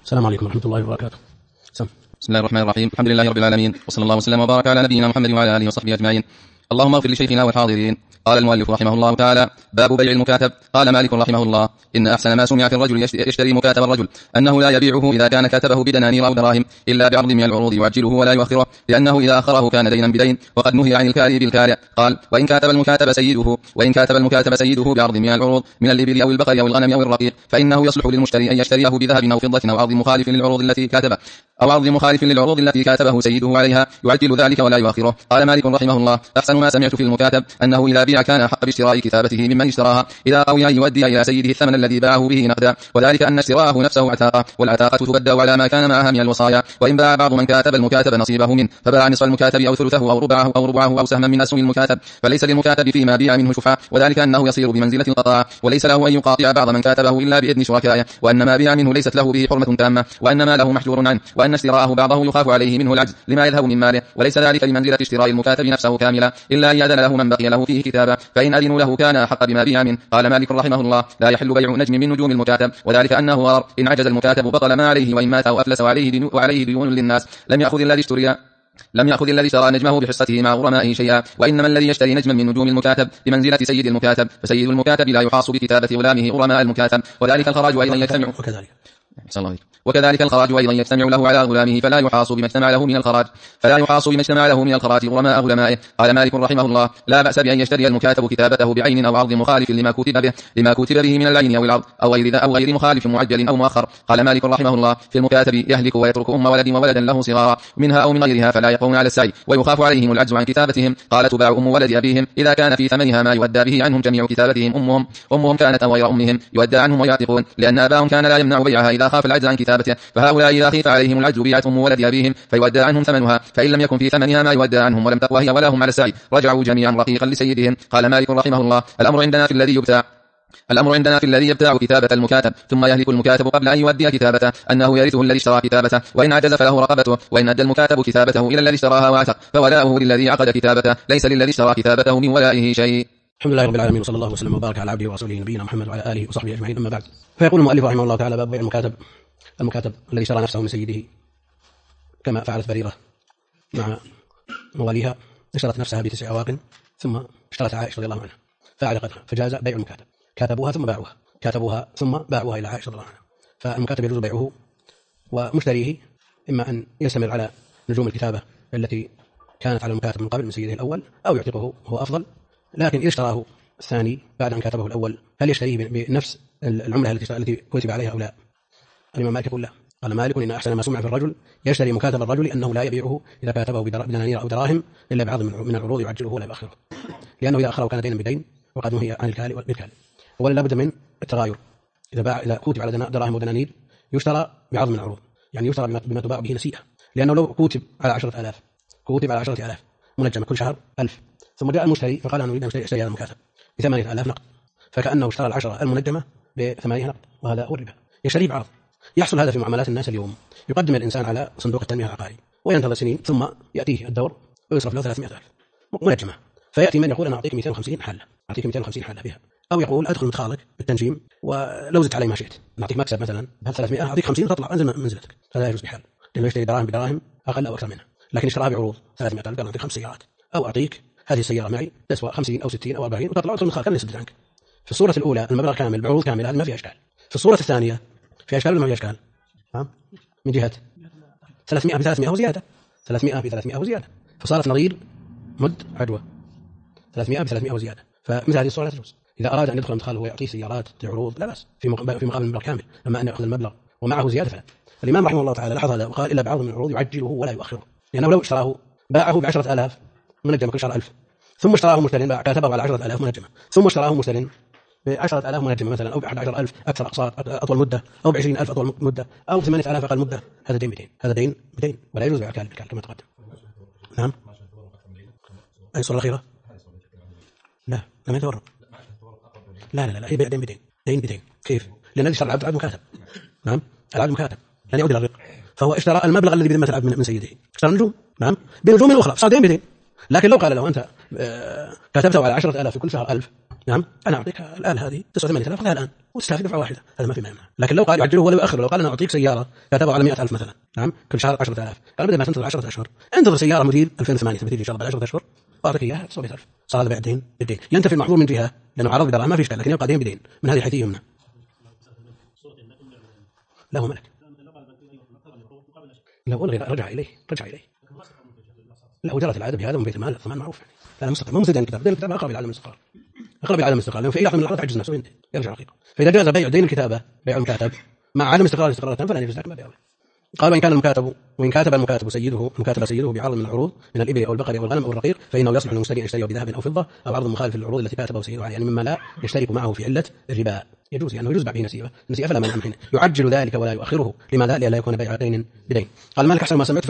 السلام عليكم ورحمة الله وبركاته. بسم الله الرحمن الرحيم. الحمد لله رب العالمين، وصلى الله وسلم وبارك على نبينا محمد وعلى آله وصحبه أجمعين. اللهم اغفر لشيخنا والحاضرين. قال المؤلف رحمه الله تعالى: باب بيع المكاتب. قال مالك رحمه الله: إن أحسن ما سمع في الرجل يشتري مكاتب الرجل أنه لا يبيعه إذا كان كاتبه بدنانير أو دراهم إلا بعرض من العروض يعجله ولا يؤخره، لأنه إذا أخره كان دينا بدين، وقد نهي عن الكاري بالكارع. قال: وإن كاتب المكاتب سيده بعرض من العروض من الإبل أو البقر أو الغنم أو الرقيق، فإنه يصلح للمشتري أن يشتريه بذهب أو فضة أو عرض مخالف للعروض التي كاتبه سيده عليها، يعجل ذلك ولا يؤخره. قال مالك رحمه الله: أحسن ما سمعت في المكاتب أنه إذا بيع كان أحق باشتراء كتابته ممن اشتراها إذا قوي أن يؤدي إلى سيده الثمن الذي باعه به نقدا، وذلك أن اشتراءه نفسه عتاقة، والعتاقة تبدأ على ما كان معها من الوصايا. وإن باع بعض من كاتب المكاتب نصيبه منه فباع نصف المكاتب أو ثلثه أو ربعه أو سهما من أسهم المكاتب، فليس للمكاتب فيما بيع منه شفعة، وذلك أنه يصير بمنزلة القطاع، وليس له أن يقاطع بعض من كاتبه إلا بإذن شركائه، وأن ما بيع منه ليست له به حرمة تامة، وأن ما له محجور عنه، وأن اشتراءه بعضه يخاف عليه منه العجز لما يذهب من ماله، وليس ذلك لمنزلة اشتراء المكاتب نفسه كاملا، إلا أن يأذن له من بقي له فيه كتابا، فإن أذنوا له كان أحق بما بيع منه. قال مالك رحمه الله: لا يحل بيع نجم من نجوم المكاتب، وذلك أنه غرر، إن عجز المكاتب بطل ما عليه، وإن مات أو أفلس وعليه ديون للناس لم يأخذ الذي اشترى نجمه بحصته مع غرمائه شيئا. وإنما الذي يشتري نجما من نجوم المكاتب بمنزلة سيد المكاتب، فسيد المكاتب لا يحاص بكتابة غلامه غرماء المكاتب، وذلك الخراج أيضا يجتمع وكذلك الخراج أيضا يجتمع له على غلامه، فلا يحاص بما اجتمع له من الخراج غرماء غلمائه. قال مالك رحمه الله: لا بأس بأن يشتري المكاتب كتابته بعين أو عرض مخالف لما كتب به من العين أو العرض أو غير مخالف معجل أو مؤخر. قال مالك رحمه الله: في المكاتب يهلك ويترك ولد وولدا له صغارا منها أو من غيرها فلا يقوون على السعي، ويخاف عليهم العجز عن كتابتهم. قال: تباع ولد أبيهم إذا كان في ثمنها ما يودى به عنهم جميع كتابتهم. أمهم كانت أو غير أمهم يودى عنهم ويعتقون، لأن أباهم كان لا يمنع بيعها إذا خاف العجز عن كتابته. فهؤلاء إذا خيف عليهم العجز بيعت ولد أبيهم فيودى عنهم ثمنها، فإن لم يكن في ثمنها ما يودى عنهم ولم تقوى هي ولا هم على السعي رجعوا جميعا رقيقا لسيدهم. قال مالك رحمه الله: الأمر عندنا في الذي يبتاع كتابة المكاتب ثم يهلك المكاتب قبل أن يودي كتابته أنه يرثه الذي اشترى كتابته، وإن عجز فله رقبته، وإن أدى المكاتب كتابته إلى الذي اشتراها واعتق فولاؤه للذي عقد كتابته، ليس للذي اشترى كتابته من ولائه شيء. الحمد لله رب العالمين، وصلى الله وسلم وبارك على عبده ورسوله نبينا محمد وعلى آله وصحبه أجمعين. أما بعد، فيقول المؤلف رحمه الله تعالى: باب بيع المكاتب الذي اشترى نفسه من سيده، كما فعلت بريرة مع مواليها، اشترت نفسها ب9 أواق ثم اشترت عائشة رضي الله عنها فأعتقتها، فجاز بيع المكاتب. كاتبوها ثم باعوها إلى عائشة رضي الله عنها، فالمكاتب يجوز بيعه، ومشتريه إما أن يستمر على نجوم الكتابة التي كانت على المكاتب من قبل من سيده الأول، أو يعتقه، هو أفضل. لكن إذا اشتراه الثاني بعد أن كاتبه الأول، هل يشتريه بنفس العملة التي كتب عليها أو لا؟ الإمام مالك يقول لا. قال مالك: إن أحسن ما سمع في الرجل يشتري مكاتب الرجل أنه لا يبيعه إذا كاتبه بدنانير أو دراهم إلا بعض من العروض يعجله ولا يؤخره، لأنه إذا أخره كان دينا بدين، وقد نهي عن الكالي والكالي. ولا بد من التغاير، إذا كتب على دراهم ودنانير يشترى بعض من العروض، يعني يشترى بما تباع به نسيئة، لأنه لو كتب على 10,000 منجمة كل شهر 1000، ثم جاء المشتري فقال: أنا أريد أن أشتري هذا المكاتب ب8,000 نقد، فكأنه اشترى 10 المنجمة ب8 نقد، وهذا هو الربا، يشتري بعرض. يحصل هذا في معاملات الناس اليوم. يقدم الإنسان على صندوق التنمية العقاري وينتظر سنين، ثم يأتيه الدور ويصرف له 300,000 منجمة، فيأتي من يقول: أنا أعطيك 250 حالة بها، أو يقول: أدخل مدخالك بالتنجيم ولو زدت علي ما شئت، نعطيك مكسب مثلا بهال 300، أعطيك 50 تطلع أنزل منزلتك. هذا يجوز بحال، لأنه يشتري دراهم بدراهم أقل أو أكثر منها. لكن اشتراها بعروض 300,000، قال: أعطيك 5 سيارات، أو أعطيك هذه السيارة معي تسوى 50 أو 60 أو 40 وتطلع أدخل مدخالك، أنا يسدد عنك. في الصورة الأولى المبلغ كامل بعروض كاملة، هذا ما فيها إشكال. في الصورة الثانية في إشكال ولا ما في إشكال؟ من جهة 300 ب300 وزيادة، 300 ب300 وزيادة، فصارت نظير مد عدوى، 300 ب300 وزيادة. فمثل هذه الصورة لا تجوز. إذا أراد أن يدخل مدخل وهو يعطيه سيارات بعروض لا بأس، في مقابل المبلغ كامل. أما أن يأخذ المبلغ ومعه زيادة فلا. الإمام رحمه الله تعالى لاحظ هذا وقال: إلا بعض من العروض يعجله ولا يؤخره، لأنه لو اشتراه باعه ب10,000 منجمة كل شهر 1000، ثم اشتراه مشترٍ كاتبه على 10,000 منجمة، ثم اشتراه مشترٍ ب10,000 منجمة مثلا، أو ب11,000 أكثر أقساط أطول مدة، أو ب20,000 أطول مدة، أو ب8,000 أقل مدة، هذا دين بدين، هذا دين بدين، ولا يجوز بيع كالي بكال كما تقدم. نعم. أي الصورة الأخيرة؟ لا لم يتورط. لا هي بيع دين بدين. كيف؟ لأن الذي اشترى العبد مكاتب. نعم، العبد مكاتب لن يعود إلى الرق، فهو اشترى المبلغ الذي بذمة العبد من سيده، اشترى النجوم، نعم، بنجوم أخرى، صار دين بدين. لكن لو قال له أنت كتبته على 10,000 في كل شهر 1000، نعم أنا أعطيك الآن هذه 89,000 خذها الآن وتستفيد دفعة واحدة، هذا ما في مانع. لكن لو قال يعجله ولا يؤخر، لو قال أنا أعطيك سيارة كتبه على 100,000 مثلا، نعم كل شهر 10,000، قال بدل ما تنتظر 10 أشهر انتظر سيارة موديل 2008 تبتدي إن شاء الله بعد 10 أشهر وأعطيك إياها 900,000، صار هذا بيع دين بالدين، ينتفي المحظور من جهة لأنه عرض بدراهم ما في إشكال، لكن يبقى دين بدين، من هذه الحيثية يمنع. لا هو ملك، لو ألغي رجع إليه لا وجرت العادة بهذا من بيت المال الثمن معروف يعني. لا مستقر مو مثل دين الكتاب، دين الكتاب أقرب إلى عدم الاستقرار، أقرب إلى عدم الاستقرار، لأنه في أي لحظة من اللحظات عجز نفسه يرجع حقيقة. فإذا جاز بيع دين الكتابة بيع المكاتب مع عدم استقرار فلا يجوز ذلك ما بيعه. قال وإن كاتب المكاتب سيده بعرض من العروض من الإبل أو البقر أو الغنم أو الرقيق، فإنه يصلح للمشتري أن يشتريه بذهب أو فضة أو عرض مخالف للعروض التي كاتبه سيده عليه، يعني مما لا يشترك معه في علة الربا، يجوز لأنه يجوز به نسيئة فلا منع منه، يعجل ذلك ولا يؤخره، لماذا؟ لئلا يكون بيع دين بدين. قال مالك أحسن ما سمعت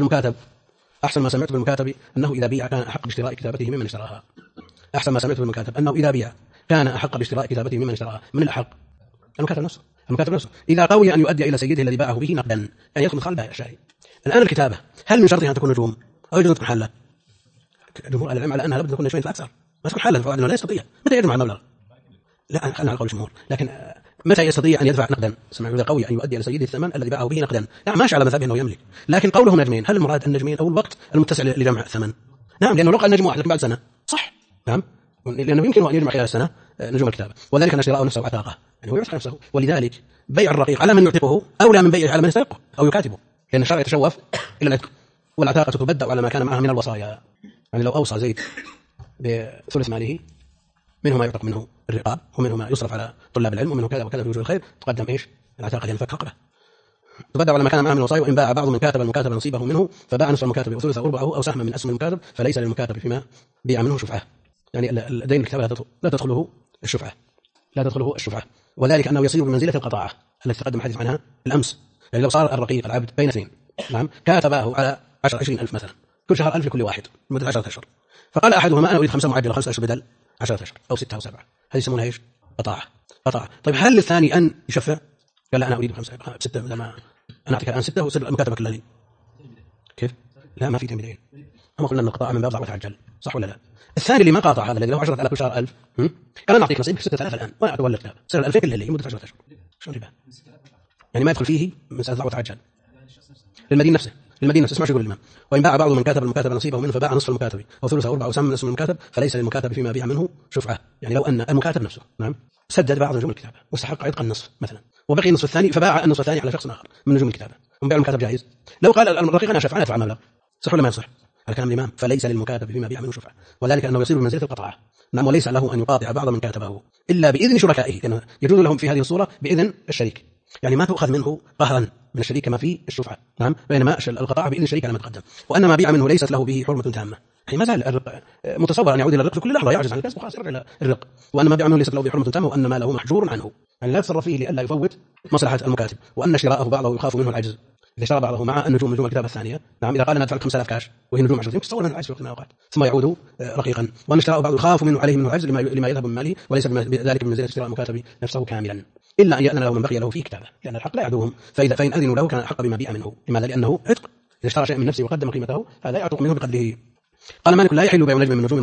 في المكاتب أنه إذا بيع كان أحق باشتراء كتابته ممن اشتراها. أحسن ما سمعت في المكاتب أنه إذا بيع كان أحق باشتراء كتابته ممن اشتراها. من الأحق؟ المكاتب نفسه إذا قوي أن يؤدي إلى سيده الذي باعه به نقدا، يعني يدخل خلال بائع الشاري. الآن الكتابة هل من شرطها أن تكون نجوم أو يجوز تكون حالة؟ جمهور أهل العلم على أنها لابد تكون نجومين فأكثر، ما تكون حالة فوائد لا يستطيع. متى يجمع المبلغ؟ لا خلنا على قول الجمهور، لكن متى يستطيع أن يدفع نقدا؟ سمعوا إذا قوي أن يؤدي إلى سيده الثمن الذي باعه به نقدا، يعني ماشي على مذهبه أنه يملك، لكن قولهم نجمين هل المراد النجمين أو الوقت المتسع لجمع الثمن؟ نعم، لأنه لو قال نجم واحد لكن بعد سنة صح، نعم، لأنه يمكن أن يجمع خلال السنة نجوم الكتابة، وذلك أن شراءه نفسه عتاقة، يعني هو يعتق نفسه، ولذلك بيع الرقيق على من يعتقه أولى من بيعه على من يستحقه أو يكاتبه، لأن الشرع يتشوف إلى العتق، والعتاقة تبدأ على ما كان معها من الوصايا. يعني لو أوصى زيد بثلث ماله منه ما يعتق منه الرقاب ومنه ما يصرف على طلاب العلم ومنه كذا وكذا في وجوه الخير، تقدم إيش؟ العتاقة يعني فك رقبة، تبدأ على ما كان معه من الوصايا. وإن باع بعض من كاتب المكاتب نصيبه منه فباع نصف المكاتب وثلث ربعه أو سهما من أسهم المكاتب فليس للمكاتب فيما بيع منه شفعة، يعني الدين الكتابة لا تدخله الشفعة، وذلك أنه يصير بمنزلة القطاعة التي تقدم الحديث عنها الأمس. يعني لو صار الرقيق العبد بين اثنين، نعم، كاتباه على 20,000 مثلا، كل شهر 1000 لكل واحد لمدة 10 أشهر، فقال أحدهما أنا أريد 5 معجلة 5 أشهر بدل 10 أشهر أو 6 أو 7، هذه يسمونها إيش؟ قطاعة. طيب هل للثاني أن يشفع؟ قال لا أنا أريد 6 بدل ما أنا أعطيك الآن 6 وسر المكاتبة كلها لي. كيف؟ لا ما في تمدين، أما قلنا أن القطاع من باب ضع وتعجل، صح ولا لا؟ الثاني اللي ما قاطع هذا الذي له 10,000 كل شهر 1000، قال أنا أعطيك نصيب 6,000 الآن وأنا أتولى الكتاب، سر 2000 كل الليل لمدة 10 أشهر، شلون ربا؟ يعني ما يدخل فيه مسألة ضع وتعجل. للمدين نفسه اسمع شو يقول الإمام: وإن باع بعض من كاتب المكاتب نصيبه منه فباع نصف المكاتب أو ثلث أو ربع أو سهم من اسم المكاتب فليس للمكاتب فيما بيع منه شفعة. يعني لو أن المكاتب نفسه، نعم، سدد بعض نجوم الكتابة واستحق عتق النصف مثلا وبقي النصف الثاني فباع النصف الثاني على شخص آخر من نجوم الكتابة، وبيع المكاتب جائز. لو قال الرقيق أنا شفعة أدفع المبلغ، صح ولا ما يصح؟ على كلام الإمام فليس للمكاتب فيما بيع منه شفعة، وذلك أنه يصير بمنزلة القطاعة، نعم، وليس له أن يقاطع بعض من كاتبه إلا بإذن شركائه، لأنه يجوز لهم في هذه الصورة بإذن الشريك، يعني ما تؤخذ منه قهرا من الشريك كما في الشفعة، نعم، بينما القطاع بإذن الشريك على ما تقدم. وأن ما بيع منه ليست له به حرمة تامة، يعني ما زال الرق متصور أن يعود إلى الرق في كل لحظة، يعجز عن الكسب وخلاص يرجع إلى الرق. وأن ما بيع منه ليست له به حرمة تامة، وأن ما له محجور عنه، يعني لا يتصرف فيه لئلا يفوت مصلحة المكاتب. وأن شراءه بعضه يخاف منه العجز إذا اشترى بعضه مع نجوم الكتابة الثانية، نعم، إذا قال أنا أدفع 5000 كاش وهي نجوم 10 يمكن تصور منه العجز في وقت من الأوقات ثم يعود رقيقا. وأن اشتراه بعضه يخاف منه عليه منه العجز لما يذهب من ماله، وليس بذلك بمنزلة اشتراء المكاتب نفسه كاملا، إلا أن يأذن له من بقي له فيه كتابة، لأن الحق لا يعدوهم، فإن أذنوا له كان أحق بما بيع منه. لماذا؟ لأنه عتق، إذا اشترى شيء من نفسه وقدم قيمته هذا يعتق منه بقدره. قال مالك لا يحل بيع نجم من نجوم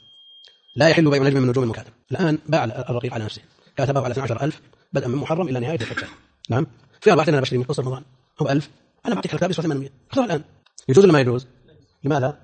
المكاتب، الآن باع الرقيق على نفسه كاتبه على 12,000 بدءا من محرم إلى نهاية الحجة، نعم، في 4 أنا بشتري من قصة رمضان هو 1000، أنا بعطيك الكتاب يسوى 800، خذها الآن. يجوز ولا ما يجوز؟ لماذا؟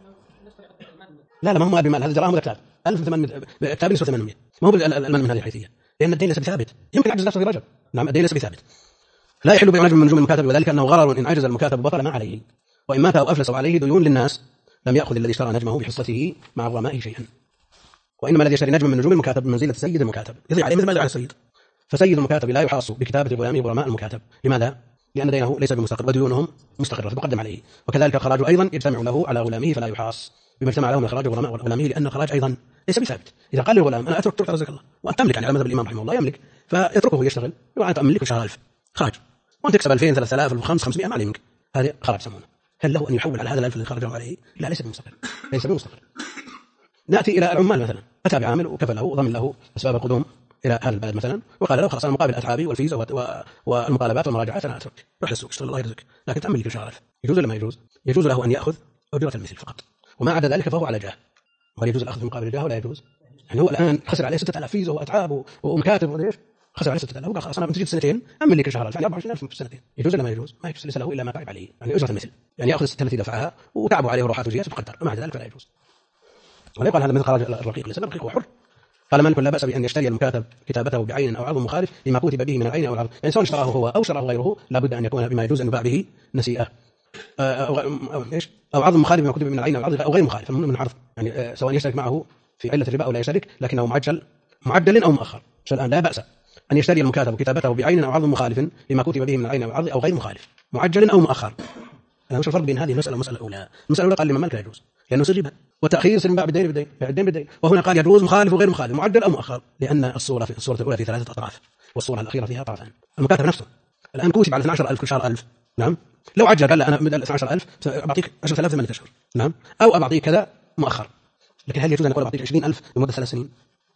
لا ما هو مال بمال، هذا دراهم ولا كتاب 1800 كتاب يسوى 800، ما هو المن من هذه الحيثية، لأن الدين ليس بثابت، يمكن عجز نفسه في رجب، نعم، الدين ليس بثابت. لا يحل بيع نجم من نجوم المكاتب، وذلك أنه غرر إن عجز المكاتب بطل ما عليه، وإن مات أو أفلس عليه ديون للناس لم يأخذ الذي اشترى نجمه بحصته مع غرمائه شيئا. وإنما الذي يشتري نجم من نجوم المكاتب بمنزلة سيد المكاتب يضيع عليه مثل ما يضيع على السيد، فسيد المكاتب لا يحاص بكتابة غلامه غرماء المكاتب. لماذا؟ لأن دينه ليس بمستقر وديونهم مستقرة فتقدم عليه، وكذلك الخراج أيضا يجتمع له على غلامه فلا يحاص بما اجتمع له من خراج غرماء غلامه، لأن الخراج أيضا ليس بثابت. إذا قال للغلام أنا أترك رزقك الله وأنت تملك، يعني على مذهب الإمام رحمه الله يملك، فيتركه يشتغل يقول أنت أملك شهر 1000 خراج وأنت تكسب 2000 3000 500 ما عليك، هذه خراج يسمونه. هل له أن يحول على هذا الألف الذي خرجه عليه؟ لا، ليس بمستقر. نأتي إلى العمال مثلا، أتى بعامل وكفى له وضمن له أسباب القدوم إلى هذا البلد مثلا، وقال له خلاص أنا مقابل أتعابي والفيزا والمطالبات والمراجعات أنا أترك، روح للسوق اشتغل الله يرزقك، لكن تأمل لك شهر 1000. يجوز ولا ما يجوز؟ يجوز له أن يأخذ أجرة المثل فقط، وما عدا ذلك فهو على جاه. وهل يجوز الأخذ في مقابل الجاه ولا يجوز؟ يعني هو الآن خسر عليه 6000 فيزا وأتعاب ومكاتب وليش خسر عليه 6000 وقال خلاص أنا بنتجي سنتين أمن لك شهر يعني 24000 في السنتين. يجوز ولا ما يجوز؟ ما يجوز، ليس له إلا ما تعب عليه، يعني أجرة المثل، يعني يأخذ 6000 التي دفعها وتعبوا عليه وروحات وجيات وقدر، ومع ذلك فلا يجوز. ولا يقال هذا من خرج الرقيق، ليس الرقيق هو حر. قال مالك لا بأس بأن يشتري المكاتب كتابته بعين أو عرض مخالف لما كتب به من العين أو العرض، يعني سواء اشتراه هو أو اشتراه غيره لابد أن يكون بما يجوز أن يباع به نسيئة أو عرض مخالف لما كتب من العين أو العرض أو غير مخالف من عرض، يعني سواء يشترك معه في علة الربا أو لا يشترك لكنه معجل أو مؤخر. الآن لا بأس أن يشتري المكاتب كتابته بعين أو عرض مخالف لما كتب به من العين أو العرض أو غير مخالف معجل أو مؤخر. أنا مش الفرق بين هذه المسألة والمسألة الأولى. المسألة الأولى قال الإمام مالك لا يجوز لأنه يصير ربا، والتأخير يصير من باب الدين بالدين، وهنا قال يجوز مخالف وغير مخالف معجل أو مؤخر، لأن الصورة الأولى في 3 أطراف والصورة الأخيرة فيها طرفان. المكاتب نفسه الآن كتب على 12000 كل شهر 1000، نعم، لو عجل قال لا أنا بدل 12000 أعطيك 10000 8 أشهر، نعم، أو أعطيك كذا مؤخر، لكن هل يجوز أن أقول أعطيك 20000 لمدة 3 سنين؟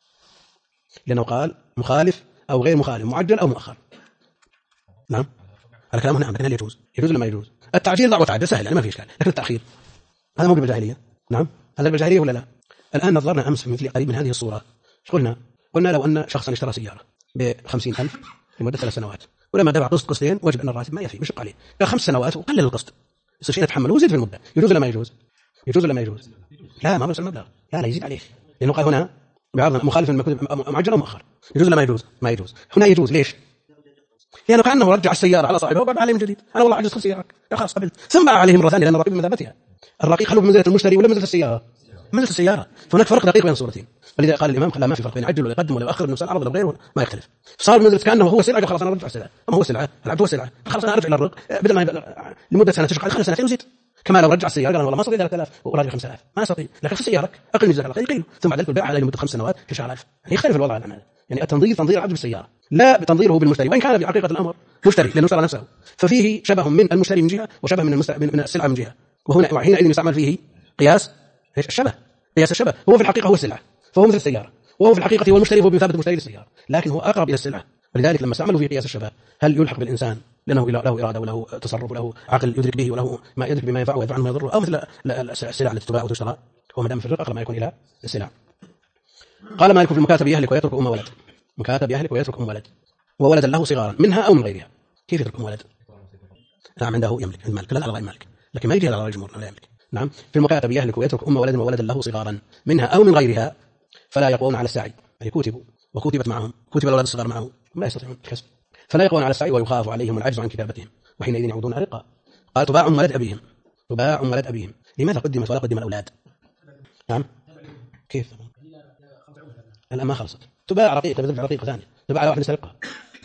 لأنه قال مخالف أو غير مخالف معجل أو مؤخر، نعم، هذا كلامه نعم، لكن هل يجوز ولا ما يجوز؟ التعجيل ضع وتعجل سهل يعني ما في إشكال، لكن التأخير هذا موجود بالجاهلية، نعم، هذا بالجاهلية ولا لا؟ الآن نظرنا أمس في مثل قريب من هذه الصورة، قلنا لو أن شخصا اشترى سيارة ب50,000 لمدة 3 سنوات، ولما دفع قسطين وجد أن الراتب ما يفي مشق عليه، قال 5 سنوات وقلل القسط، يصير شيء يتحمله ويزيد في المدة، يجوز ولا ما يجوز؟ يجوز ولا ما يجوز؟ لا ما بس المبلغ، لا يزيد عليه، لأنه قال هنا بعرض مخالف معجل أو مؤخر. يجوز ولا ما يجوز؟ ما يجوز. هنا يجوز ليش؟ لأنه كأنه رجع السيارة على صاحبه وباع عليه من جديد، أنا والله عجز سيارك يا خلاص قبلت، ثم باع عليه مرة ثانية لأن الرقيق بمثابتها، الرقيق خلوه بمنزلة المشتري ولا منزلة السيارة؟ منزلة السيارة، فهناك فرق دقيق بين الصورتين، فلذا قال الإمام لا ما في فرق بين يعجل ولا يقدم ولا يؤخر النفس العرض ولا غيره ما يختلف، صار منزلة كأنه هو سلعة خلاص أنا أرجع السلعة، أما هو سلعة العبد هو سلعة خلاص أنا أرجع للرق بدل ما لمدة سنة تشق على 5 سنتين وزيد، كما لو رجع السيارة قال والله ما استطيع 3000 وراجع 5000 ما استطيع، لكن في سيارك أقل من ذلك يقل، ثم بعد ذلك البيع على لمدة 5 سنوات في شهر 1000، يعني يختلف الوضع عن هذا، يعني التنظير تنظير العبد بالسيارة لا بتنظيره بالمشتري، وإن كان في حقيقة الأمر مشتري لأنه اشترى نفسه، ففيه شبه من المشتري من جهة وشبه من السلعة من جهة، وهنا حينئذ يستعمل فيه قياس الشبه، قياس الشبه، هو في الحقيقة هو السلعة فهو مثل السيارة، وهو في الحقيقة هو المشتري، هو بمثابة المشتري للسيارة، لكن هو أقرب إلى السلعة، ولذلك لما استعملوا في قياس الشبه هل يلحق بالإنسان لأنه له إرادة وله تصرف وله عقل يدرك به وله ما يدرك بما ينفعه ويدفع عنه ما يضره، أو مثل السلع التي تباع وتشترى، هو ما دام في الرق أقرب ما يكون إلى السلع. قال مالك في المكاتب يهلك ويترك أم ولد، مكاتب يهلك ويترك أم ولد وولدا له صغارا منها أو من غيرها، كيف يترك أم ولد؟ نعم عنده يملك المالك، لا على غير مالك، لكن ما يجي على رأي الجمهور لا يملك. نعم في المكاتب يهلك ويترك أم ولد وولدا له صغارا منها أو من غيرها فلا يقوون على السعي، يعني كتبوا وكتبت معهم، كتب الأولاد الصغار معهم لا يستطيعون الكسب، فلا يقوون على السعي ويخاف عليهم العجز عن كتابتهم وحينئذ يعودون أرقا. قال تباع أم ولد أبيهم، تباع أم ولد أبيهم، لماذا قدمت ولا قدم الأولاد؟ نعم كيف؟ الآن ما خلصت، تباع رقيقة بترجع رقيقة ثانية، تباع على واحد يسرقها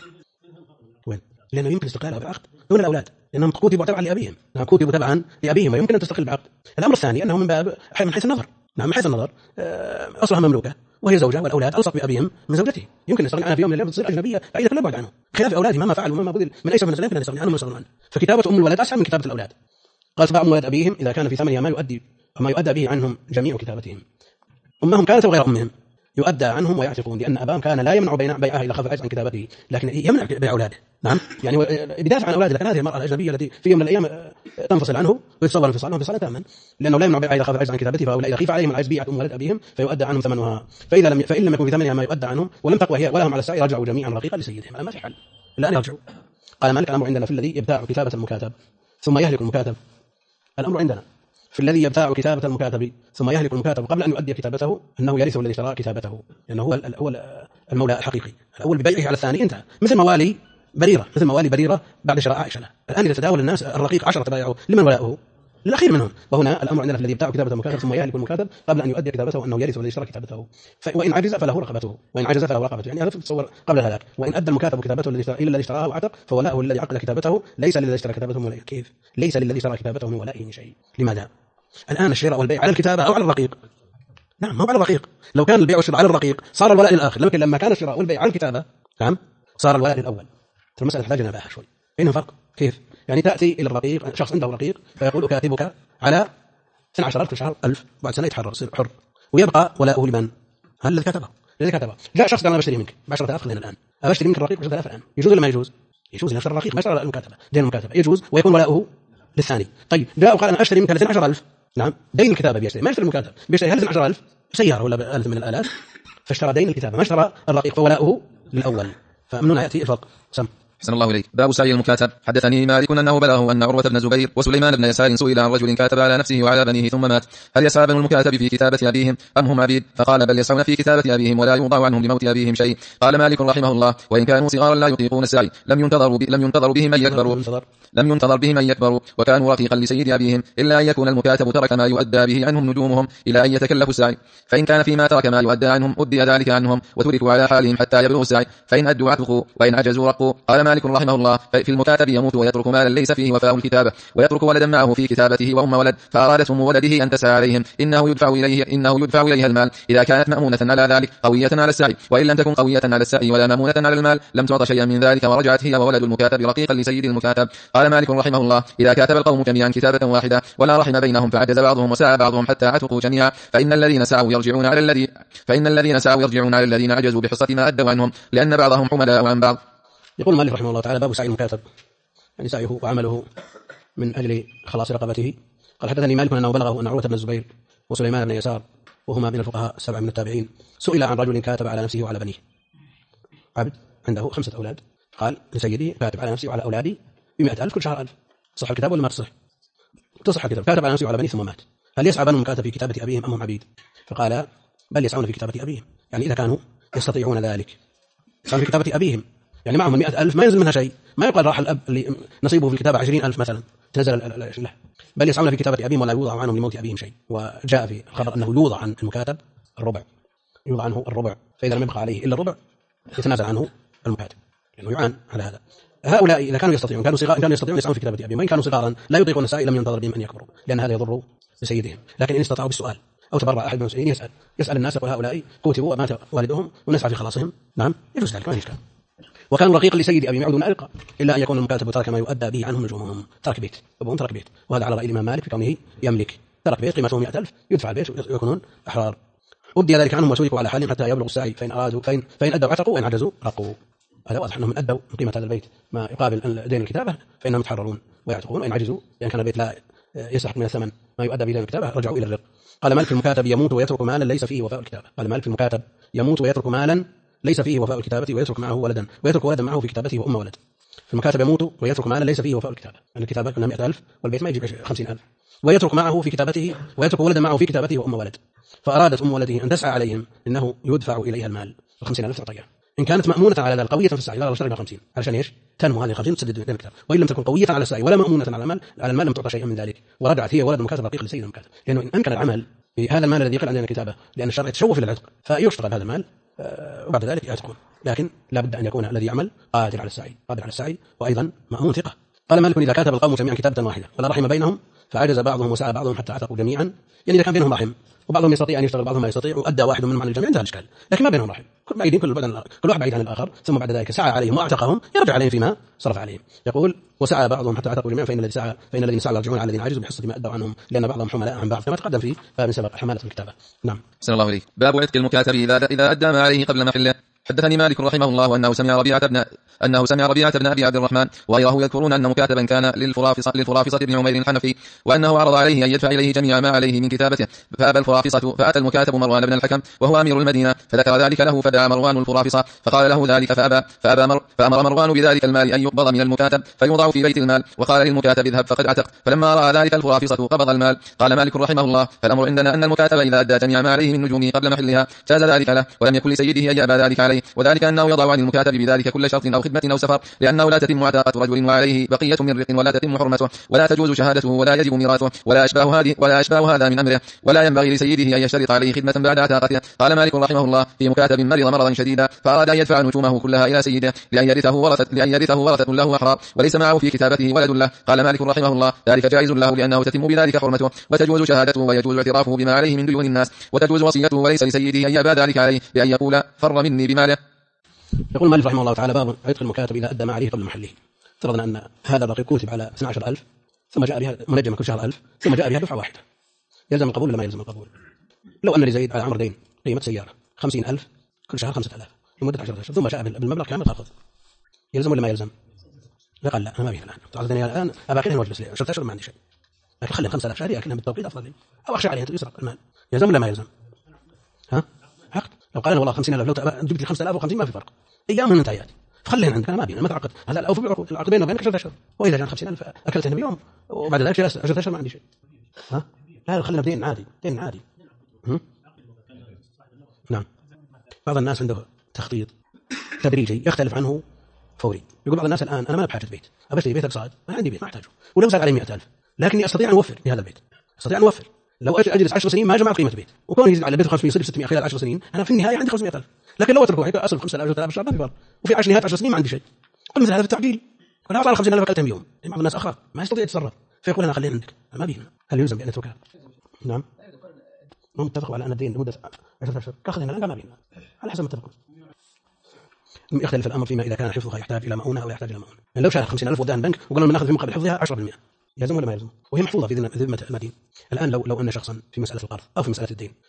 وين؟ لأنه يمكن استقلالها بالعقد دون الأولاد، لأنهم كتبوا تبعا لأبيهم، نعم كتبوا تبعا لأبيهم ويمكن أن تستقل بالعقد. الأمر الثاني أنه من باب من حيث النظر، نعم من حيث النظر أصلها مملوكة وهي زوجة والأولاد ألصق بأبيهم من زوجته، يمكن يستغني عنها في يوم من الأيام تصير أجنبية بعيدة كل بعد عنه، خلاف أولاده مهما فعلوا ومهما بذل من أي سبب يمكن أن يستغني عنهم ويستغنوا عنه، فكتابة أم الولد أسهل من كتابة الأولاد. قال تباع أم ولد أبيهم إذا كان في ثمنها ما يؤدى به عنهم جميع كتابتهم، أمهم كانت وغير أمهم يؤدى عنهم ويعتقون، لأن أباهم كان لا يمنع بيعها إذا خاف العجز عن كتابته، لكن يمنع بيع أولاده، نعم يعني بدافع عن أولاده، لكن هذه المرأة الأجنبية التي في يوم من الأيام تنفصل عنه ويتصور انفصالهم انفصالا تاما، لأنه لا يمنع بيعها إذا خاف العجز عن كتابته، فهؤلاء إذا خيف عليهم العجز بيعت أم ولد أبيهم فيؤدى عنهم ثمنها، فإن لم يكن في ثمنها ما يؤدى عنهم ولم تقوى هي ولهم على السعي رجعوا جميعا رقيقا لسيدهم، ما في حل إلا أن يرجعوا. قال مالك الأمر عندنا في الذي يبتاع كتابة المكاتب ثم يهلك المكاتب، الأمر عندنا في الذي يبتاع كتابة المكاتب ثم يهلك المكاتب قبل أن يؤدي كتابته أنه يرثه الذي اشترى كتابته، لأنه هو المولى الحقيقي، الأول ببيعه على الثاني انتهى، مثل موالي بريرة بعد شراء عائشة له. الآن إذا تداول الناس الرقيق 10 تبايعوا لمن ولاؤه؟ للأخير منهم. وهنا الأمر عندنا في الذي يبتاع كتابة المكاتب ثم يهلك المكاتب قبل أن يؤدي كتابته أنه يرث الذي اشترى كتابته، وإن عجز فله رقبته، يعني هذا تصور قبل الهلاك. وإن أدى المكاتب كتابته إلا الذي اشتراه وعتق فولاؤه الذي عقد كتابته ليس للذي اشترى كتابته من ولائه. كيف ليس للذي اشترى كتابته من ولائه شيء؟ لماذا؟ الآن الشراء والبيع على الكتابة أو على الرقيق؟ نعم ما على الرقيق، لو كان البيع والشراء على الرقيق صار الولاء للآخر، لكن لما كان الشراء والبيع على الكتابة نعم صار الولاء للأول. المسألة تحتاج نباهة شوي، بينهم فرق. كيف؟ يعني تأتي إلى الرقيق، شخص عنده رقيق فيقول أكاتبك على 12,000 في الشهر 1000، بعد سنة يتحرر يصير حر ويبقى ولاؤه لمن؟ هل الذي كتبه؟ الذي كتبه. جاء شخص قال أنا بشتري منك ب10,000 خلينا الآن، أبشتري منك الرقيق ب10,000 الآن، يجوز ولا ما يجوز؟ يجوز لأن الرقيق ما يشترى المكاتبة، دين المكاتبة يجوز ويكون ولاؤه للثاني. طيب جاء وقال أنا أشتري منك 12,000 نعم دين الكتابة بيشتري، ما يشتري المكاتب، بيشتري هل 12,000 سيارة ولا آلة من الآلات، فاشترى دين الكتابة ما اشترى الرقيق، فولاؤه للأول. فمن هنا يأتي الفرق. سم. أحسن الله إليك. باب سعي المكاتب. حدثني مالك أنه بلغه أن عروة بن زبير وسليمان بن يسار سئل عن رجل كاتب على نفسه وعلى بنيه ثم مات، هل يسعى بنو المكاتب في كتابة أبيهم أم هم عبيد؟ فقال بل يسعون في كتابة أبيهم ولا يوضع عنهم لموت أبيهم شيء. قال مالك رحمه الله وإن كانوا صغارا لا يطيقون السعي لم ينتظر بهم أن يكبروا وكانوا رقيقا لسيد أبيهم، إلا أن يكون المكاتب ترك ما يؤدى به عنهم نجومهم إلى أن يتكلفوا السعي، فإن كان فيما ترك ما يؤدى عنهم أدي ذلك عنهم وتركوا على حالهم حتى يبلغوا السعي، فإن أدوا عتقوا وإن عجزوا رقوا. قال مالك رحمه الله في المكاتب يموت ويترك مالا ليس فيه وفاء الكتابة، ويترك ولدا معه في كتابته وأم ولد، فأرادت أم ولده أن تسعى عليهم إنه يدفع إليها المال إذا كانت مأمونة على ذلك قوية على السعي، وإن لم تكن قوية على السعي ولا مأمونة على المال لم تعط شيئا من ذلك، ورجعت هي وولد المكاتب رقيقا لسيد المكاتب. قال مالك رحمه الله إذا كاتب القوم جميعا كتابة واحدة ولا رحم بينهم فعجز بعضهم وسعى بعضهم حتى عتقوا جميعا، فإن الذين سعوا يرجعون على الذين عجزوا بحصة ما أدوا عنهم، لأن بعضهم حملاء عن بعض. يقول مالك رحمه الله تعالى باب سعي المكاتب، يعني سعيه وعمله من أجل خلاص رقبته. قال حدثني مالك أنه بلغه أن عروة بن الزبير وسليمان بن يسار وهما من الفقهاء 7 من التابعين سئل عن رجل كاتب على نفسه وعلى بنيه، عبد عنده 5 أولاد، قال لسيدي كاتب على نفسي وعلى أولادي ب100,000 كل شهر 1000، صح الكتاب ولا ما تصح؟ تصح الكتاب. كاتب على نفسه وعلى بنيه ثم مات، هل يسعى بنو المكاتب في كتابة أبيهم أم هم عبيد؟ فقال بل يسعون في كتابة أبيهم، يعني إذا كانوا يستطيعون ذلك يسعون في كتابة أبيهم، يعني معهم 100,000 ما ينزل منها شيء، ما يقال راح الأب اللي نصيبه في الكتابة 20,000 مثلا تنزل له، بل يسعون في كتابة أبيهم ولا يوضع عنهم لموت أبيهم شيء. وجاء في الخبر أنه يوضع عن المكاتب الربع، يوضع عنه الربع، فإذا لم يبقى عليه إلا الربع يتنازل عنه المكاتب لأنه يعان على هذا. هؤلاء إذا كانوا يستطيعون كانوا يستطيعون يسعون في كتابة أبيهم، وإن كانوا صغارا لا يطيقون السعي لم ينتظر بهم أن يكبروا، لأن هذا يضر بسيدهم. لكن إن استطاعوا بالسؤال أو تبرع أحد من المسؤولين يسأل الناس يقول هؤلاء كتبوا ومات والدهم ونسعى في خلاصهم، نعم يجوز ذلك ما في إشكال. وكان رقيقا لسيد أبي يعودون أرقى إلا أن يكون المكاتب ترك ما يؤدى به عنهم نجومهم، ترك بيت أبوهم ترك بيت، وهذا على رأي الإمام مالك في كونه يملك، ترك بيت قيمته 100,000 يدفع البيت ويكونون أحرار، أبدي ذلك عنهم وسلكوا على حالهم حتى يبلغوا السعي، فإن أدوا عتقوا وإن عجزوا رقوا. هذا واضح أنهم أدوا قيمة هذا البيت ما يقابل دين الكتابة فإنهم يتحررون ويعتقون، وإن عجزوا لأن كان البيت لا يستحق من الثمن ما يؤدى به دين الكتابة رجعوا إلى الرق. قال مالك المكاتب يموت ويترك مالا ليس فيه وفاء الكتابة. قال مالك المكاتب يموت ويترك مالا ليس فيه وفاء الكتابة ويترك معه ولدا معه في كتابته وأم ولد. فالمكاتب يموت ويترك مالا ليس فيه وفاء الكتابة، يعني الكتابة كنا 100,000 والبيت ما يجيب 50,000، ويترك معه في كتابته ويترك ولدا معه في كتابته وأم ولد، فأرادت أم ولده أن تسعى عليهم إنه يدفع إليها المال 50,000 تعطيها، إن كانت مأمونة على ذلك قوية في السعي لا اشترينا 50 علشان إيش تنمو هذه 50 تسدد دين الكتاب، وإن لم تكن قوية على السعي ولا مأمونة على المال لم تعطى شيئا من ذلك، ورجعت هي ولد المكاتب رقيق لسيد المكاتب، لأنه إن أمكن العمل بهذا المال الذي يقل عندنا الكتابة لأن الشرع يتشوف إلى العتق فيشتغل هذا المال وبعد ذلك يعتقون، لكن لا بد أن يكون الذي يعمل قادر على السعي وأيضا مأمون ثقة. قال مالك إذا كاتب القوم جميعا كتابة واحدة ولا رحم بينهم فعجز بعضهم وسعى بعضهم حتى عتقوا جميعا، يعني إذا كان بينهم رحم وبعضهم يستطيع أن يشتغل بعضهم ما يستطيع وأدى واحد منهم عن الجميع انتهى الإشكال، لكن ما بينهم رحم كل واحد بعيد عن الآخر، ثم بعد ذلك سعى عليهم وأعتقهم يرجع عليهم فيما صرف عليهم. يقول وسعى بعضهم حتى عتقوا جميعا فإن الذين سعوا يرجعون على الذين عجزوا بحصة ما أدوا عنهم لأن بعضهم حملاء عن بعض كما تقدم في باب سبق حمالة الكتابة. نعم. صلى الله عليه. باب عتق المكاتب إذا أدى ما عليه قبل محله. حدثني مالك رحمه الله أنه سمع ربيعة بن أبي عبد الرحمن وغيره يذكرون أن مكاتبا كان للفرافصة بن عمير الحنفي وأنه عرض عليه أن يدفع إليه جميع ما عليه من كتابته فأبى الفرافصة، فأتى المكاتب مروان بن الحكم وهو أمير المدينة فذكر ذلك له فدعا مروان الفرافصة فقال له ذلك فأمر مروان بذلك المال أن يقبض من المكاتب فيوضع في بيت المال، وقال للمكاتب اذهب فقد عتق، فلما رأى ذلك الفرافصة قبض المال. قال مالك رحمه الله فالأمر عندنا أن المكاتب إذا أدى جميع ما عليه من نجومه قبل محلها جاز ذلك له ولم يكن لسيده أن يأبى ذلك عليه، وذلك أنه يضع عن المكاتب بذلك كل شرط أو خدمة أو سفر، لأنه لا تتم عتاقة رجل وعليه بقية من رق ولا تتم حرمته ولا تجوز شهادته ولا يجب ميراثه ولا أشباه هذا من أمره، ولا ينبغي لسيده أن يشترط عليه خدمة بعد عتاقته. قال مالك رحمه الله في مكاتب مرض مرضا شديدا فأراد أن يدفع نجومه كلها إلى سيده لأن يرثه ورثة له أحرار وليس معه في كتابته ولد له. قال مالك رحمه الله ذلك جائز له لأنه تتم بذلك حرمته وتجوز شهادته ويجوز اعترافه بما عليه من ديون الناس وتجوز وصيته وليس لسيده أن يأبى ذلك عليه بأن يقول فر مني بماله. يقول مالك رحمه الله تعالى باب عتق المكاتب إذا أدى ما عليه قبل محله. افترضنا أن هذا الرقيق كتب على 12,000 ثم جاء بها منجمة كل شهر 1000 ثم جاء بها دفعة واحدة، يلزم القبول ولا ما يلزم القبول؟ لو أن لزيد على عمر دين قيمة سيارة 50,000 كل شهر 5,000 لمدة 10 أشهر ثم جاء بالمبلغ كامل تأخذ، يلزم ولا ما يلزم؟ لا قال لا أنا ما بيها الآن تعطيني الآن أباقيها وجلس لي 10 أشهر ما عندي شيء، لكن خلي 5000 شهرية لكنها بالتوقيت أفضل لي، أو أخشى عليه أن يسرق المال، يلزم ولا ما يلزم؟ ها؟ عقد. لو قال أنا والله 50,000 لو جبت لي 5050 ما في فرق، أيام من انتهيات، فخلينا عندك أنا ما بينا ما تعقد، هذا الأوفي بالعقود، العقد بينه وبينك 10 أشهر، وإذا كان 50,000 أكلتني بيوم وبعد ذلك 10 أشهر ما عندي شيء. ها؟ لا خلينا بدين عادي، دين عادي. نعم. بعض الناس عنده تخطيط تدريجي يختلف عنه فوري. يقول بعض الناس الآن أنا ما بحاجة بيت، أبشتري بيت اقتصاد، ما عندي بيت ما أحتاجه، ولو زاد علي 100,000 لكني أستطيع أن أوفر لهذا البيت، أستطيع أن أوفر. لو أجلس 10 سنين ما جمع قيمة البيت، وكون يزيد على البيت 500 يصير 600 خلال 10 سنين، أنا في النهاية عندي 500,000. لكن لو أتركه هيك أصرف 5,000 3,000 شهر ما في فرق، وفي 10 نهاية 10 سنين ما عندي شيء. قل مثل هذا في التعديل، ولا أعطى 50,000 أكلتهم يوم، بعض الناس أخاف ما يستطيع يتصرف، فيقول أنا خلينا عندك، ما بينا. هل يلزم بأن يتركها؟ نعم. هم اتفقوا على أن الدين لمدة 10 أشهر، كأخذنا الآن ما بينا، على حسب ما اتفقوا. يختلف الأمر فيما إذا كان حفظها يحتاج إلى مؤونة أو يحتاج إلى مؤونة. يعني لو شال 50,000 وداها البنك وقالوا بناخذ في مقابل حفظها 10%، يلزم ولا ما يلزم؟ وهي محفوظة في ذمة المدين. الآن لو أن شخصا في مسألة القرض أو في مسألة الدين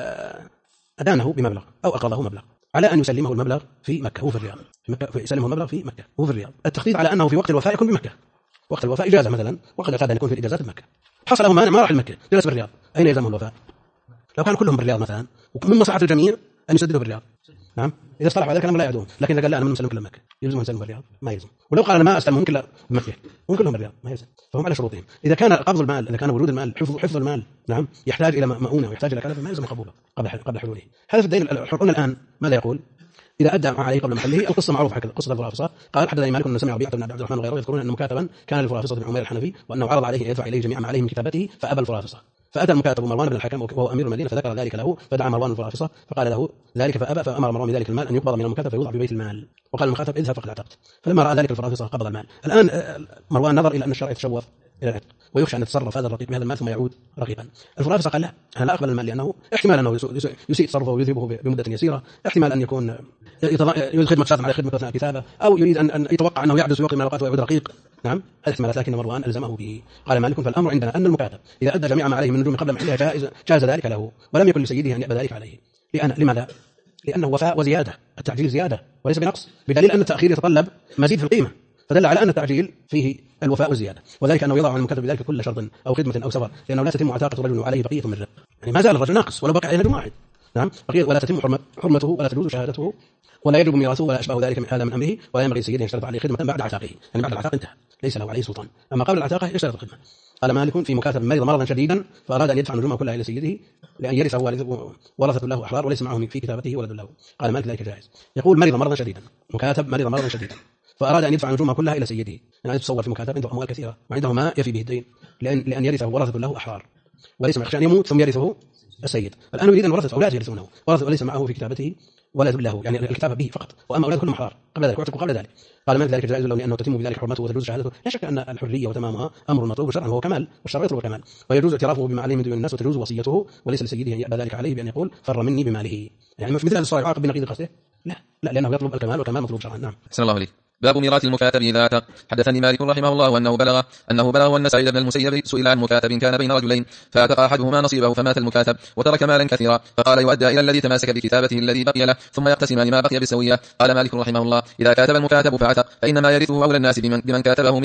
أدانه بمبلغ أو أقرضه مبلغ على أن يسلمه المبلغ في مكة هو في الرياض، في مكة يسلمه المبلغ في مكة هو في الرياض، التخطيط على أنه في وقت الوفاء يكون بمكة، وقت الوفاء إجازة مثلا، وقد اعتاد أن يكون في الإجازات بمكة، حصل له ما راح المكة جلس بالرياض، أين يلزمه الوفاء؟ لو كان كلهم بالرياض مثلا ومن مصلحة الجميع أن يسددوا بالرياض، نعم، إذا اصطلح على ذلك الأمر لا يعدون. لكن إذا قال لا أنا من مسلم كل مكة يلزم يسلم بالرياض ما يلزم. ولو قال أنا ما أسلمهم كلهم بمكة ممكن كلهم بالرياض ما يلزم. فهم على شروطهم. إذا كان قبض المال، إذا كان وجود المال حفظ المال، نعم، يحتاج إلى مؤونة ويحتاج إلى كلفة ما يلزم قبوله قبل حلوله. هذا في الدين. الحرون الآن ماذا يقول؟ إذا أدى ما عليه قبل محله. القصة معروفة هكذا، قصة الفرافصة. قال حدثني مالك أن سمع ربيعة بن عبد الرحمن وغيره يذكرون أن مكاتبا كان للفرافصة بن عمير الحنفي، وأنه عرض عليه أن يدفع إليه جميع ما عليه من كتابته فأبى الفرافصة. فأتى المكاتب مروان بن الحكم وهو أمير المدينة فذكر ذلك له، فدعا مروان الفرافصة فقال له ذلك فأبى، فأمر مروان بذلك المال أن يقبض من المكاتب فيوضع في بيت المال، وقال المكاتب اذهب فقد اعتقت. فلما رأى ذلك الفرافصة قبض المال. الآن مروان نظر إلى أن الشرع يتشوف إلى العتق ويخشى أن يتصرف هذا الرقيق بهذا المال ثم يعود رقيقا. الفرافصة قال لا، أنا لا أقبل المال لأنه احتمال أنه يسيء تصرفه ويذهبه بمدة يسيرة، احتمال أن يكون يريد خدمة شاطئ على خدمة أثناء كتابة، أو يريد أن يتوقع أنه يحدث في وقت من الأوقات ويعود رقيق. نعم الاحتمالات، لكن مروان ألزمه به. قال مالك فالأمر عندنا أن المكاتب إذا أدى جميع ما عليه من النجوم قبل محلها جاز ذلك له، ولم يكن لسيده أن يأبى ذلك عليه. لماذا؟ لأنه وفاء وزيادة، التعجيل زيادة وليس بنقص، بدليل أن التأخير يتطلب مزيد في القيمة، فدل على أن التعجيل فيه الوفاء والزيادة، وذلك أنه يضع عن المكاتب بذلك كل شرط أو خدمة أو سفر، لأنه لا تتم عتاقة رجل وعليه بقية من الرق، يعني ما زال الرجل ناقص ولو بقي عليه رجل واحد، نعم، بقية ولا تتم حرمته ولا تجوز شهادته ولا يجب ميراثه ولا أشبه ذلك من هذا من أمره، ولا ينبغي سيده يشترط عليه خدمة بعد عتاقه، يعني بعد العتاق انتهى ليس له عليه سلطان، أما قبل العتاقة يشترط الخدمة. قال مالك في مكاتب مرض مرضا شديدا فأراد أن يدفع نجومه كلها إلى سيده لأن يرثه ورثة له أحرار وليس معه في كتابته ولد له. قال مالك ذلك جائز. يقول مرض مرضا شديدا، مكاتب مرض مرضا شديدا فأراد أن يدفع نجومه كلها إلى سيده، يعني تصور في مكاتب عنده أموال كثيرة وعنده ما يفي به الدين لأن يرثه ورثة له أحرار وليس يخشى أن يموت ثم يرثه السيد. الآن يريد أن ورثة أولاده يرثونه وليس معه في كتابته ولد له، يعني الكتابة به فقط، وأما أولاده كلهم أحرار قبل ذلك واعتقوا قبل ذلك. قال مالك ذلك جائز له لأنه تتم بذلك حرمته وتجوز شهادته. لا شك أن الحرية وتمامها أمر مطلوب شرعا وهو كمال، والشرع يطلب كمال، ويجوز اعترافه بما عليه من دون الناس وتجوز وصيته، وليس لسيده أن يأبى ذلك عليه بأن يقول فر مني بماله، يعني مثل هذا الصراع يعاقب بنقيض قصده، لا لأنه يطلب الكمال والكمال مطلوب شرعا. نعم. أحسن الله عليك. باب ميراث المكاتب إذا عتق. حدثني مالك رحمه الله أنه بلغ أن سعيد بن المسيب سئل عن مكاتب كان بين رجلين فأعتق أحدهما نصيبه فمات المكاتب وترك مالا كثيرا، فقال يؤدى إلى الذي تماسك بكتابته الذي بقي له ثم يقتسمان ما بقي بالسوية. قال مالك رحمه الله إذا كاتب المكاتب فعتق فإنما يرثه أولى الناس بمن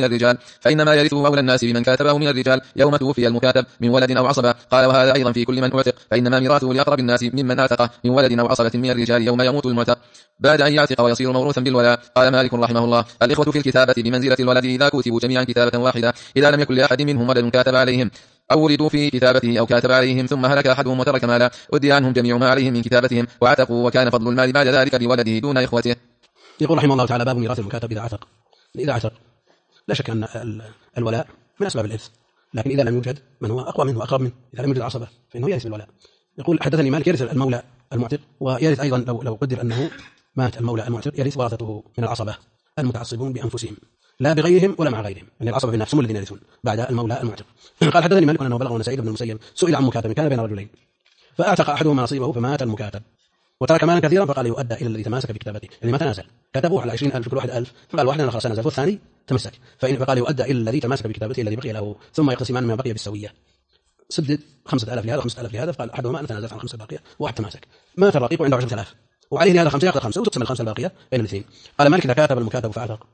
كاتبه من الرجال يوم توفي المكاتب من ولد أو عصبة. قال وهذا أيضا في كل من أعتق، فإنما ميراثه لأقرب الناس ممن أعتق من ولد أو عصبة من الرجال يوم يموت المعتق بعد أن يعتق ويصير موروثا بالولاء. قال مالك رحمه الله الإخوة في الكتابة بمنزلة الولد إذا كتبوا جميعا كتابة واحدة، إذا لم يكن لأحد منهم ولد كاتب عليهم أو ولدوا في كتابته أو كاتب عليهم ثم هلك أحدهم وترك مالا ودي عنهم جميع ما عليهم من كتابتهم وعتقوا، وكان فضل المال بعد ذلك لولده دون إخوته. يقول رحمه الله تعالى باب ميراث المكاتب إذا عتق. لا شك أن الولاء من أسباب الإرث، لكن إذا لم يوجد من هو أقوى منه وأقرب منه، إذا لم يوجد عصبة فإنه يرث بالولاء. يقول حدثني مالك يرث المولى المعتق، ويرث أيضا لو قدر أنه مات المولى المعتق يرث ورثته من العصبة المتعصبون بأنفسهم لا بغيرهم ولا مع غيرهم، يعني العصبة بنفسهم الذين يرثون بعد المولى المعتق. قال حدثني مالك أنه بلغ أن سعيد بن المسيب سئل عن مكاتب كان بين رجلين فأعتق أحدهما نصيبه فمات المكاتب وترك مالا كثيرا، فقال يؤدى إلى الذي تماسك بكتابته، يعني ما تنازل، كتبوه على 20,000 كل واحد 1000، فقال واحد أنا خلاص أنزل والثاني تمسك، فقال يؤدى إلى الذي تماسك بكتابته الذي بقي له ثم يقسمان ما بقي بالسوية. سدد 5,000 لهذا 5,000 لهذا، فقال أحدهما أنا تنازلت عن 5 الباقية وواحد تماسك، مات الرقيق وعنده 10,000 وعليه لهذا 5 يأخذ 5 وتقسم ال5 الباقية بين الاثنين. قال مالك إذا كاتب المكاتب فأعتق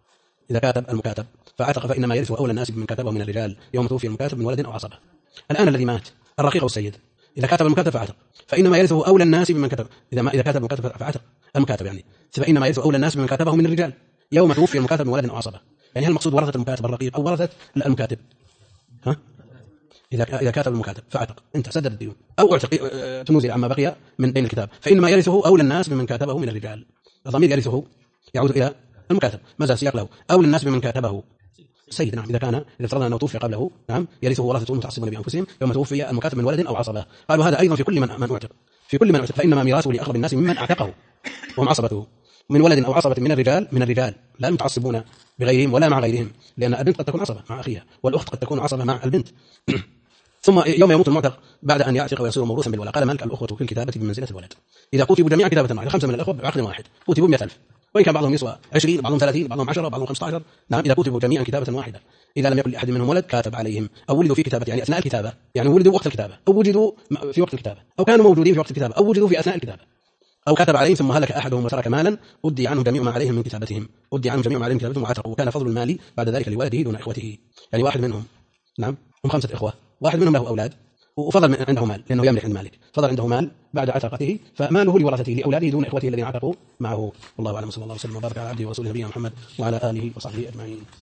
إذا كاتب المكاتب فعتق فإنما يرث أولى الناس بمن كاتبه من الرجال يوم توفي المكاتب من ولد أو عصبة. الآن الذي مات الرقيق والسيد إذا كاتب المكاتب فعتق فإنما يرثه أولى الناس بمن كتب. إذا كاتب المكاتب فعتق المكاتب يعني فإنما يرث أولى الناس بمن كاتبه من الرجال يوم توفي المكاتب من ولد أو عصبة. يعني هل المقصود ورثة المكاتب الرقيق أو ورثة المكاتب؟ ها؟ إذا كاتب المكاتب فعتق انت سدد الديون أو اعتق تنوزل عما بقي من دين الكتاب فإنما يرثه أولى الناس بمن كاتبه من الرجال. الضمير يرثه يعود إلى المكاتب ما زال سياق له أولى الناس بمن كاتبه سيد. نعم إذا فرضنا أنه توفي قبله نعم يرثه ورثته متعصبون بأنفسهم يوم توفي المكاتب من ولد أو عصبة. قالوا هذا أيضا في كل من أعتق فإنما ميراثه لأقرب الناس ممن أعتقه وهم عصبته من ولد أو عصبة من الرجال لا يتعصبون بغيرهم ولا مع غيرهم لأن البنت قد تكون عصبة مع أخيها والأخت قد تكون عصبة مع البنت. ثم يوم يموت المعتق بعد أن يعتق ويصير موروثا بالولاء. قال مالك الأخوة في الكتابة بمنزلة الولد إذا كتبوا جميعا كتابة واحدة 5 من الأخوة بعقد واحد كتبوا 100,000 وإن كان بعضهم يسوى 20 بعضهم 30 بعضهم 10 بعضهم 15. نعم إذا كتبوا جميعا كتابة واحدة إذا لم يكن لأحد منهم ولد كاتب عليهم أو ولدوا في كتابة يعني أثناء الكتابة يعني ولدوا وقت الكتابة أو وجدوا في وقت الكتابة أو كانوا موجودين في وقت الكتابة أو وجدوا في أثناء الكتابة أو كتب عليهم ثم هلك أحدهم وترك مالا أدي عنه جميع ما عليهم من كتابتهم وعتقوا وكان فضل المال بعد ذلك لولده دون إخوته. يعني واحد منهم نعم هم 5 إخوة واحد منهم له أولاد وفضل عنده مال لأنه يملك عند مالك فضل عنده مال بعد عتقته فماله لورثته لأولاده دون إخوته الذين عتقوا معه. والله أعلم. صلى الله وسلم وبارك على عبده ورسوله نبينا محمد وعلى آله وصحبه أجمعين.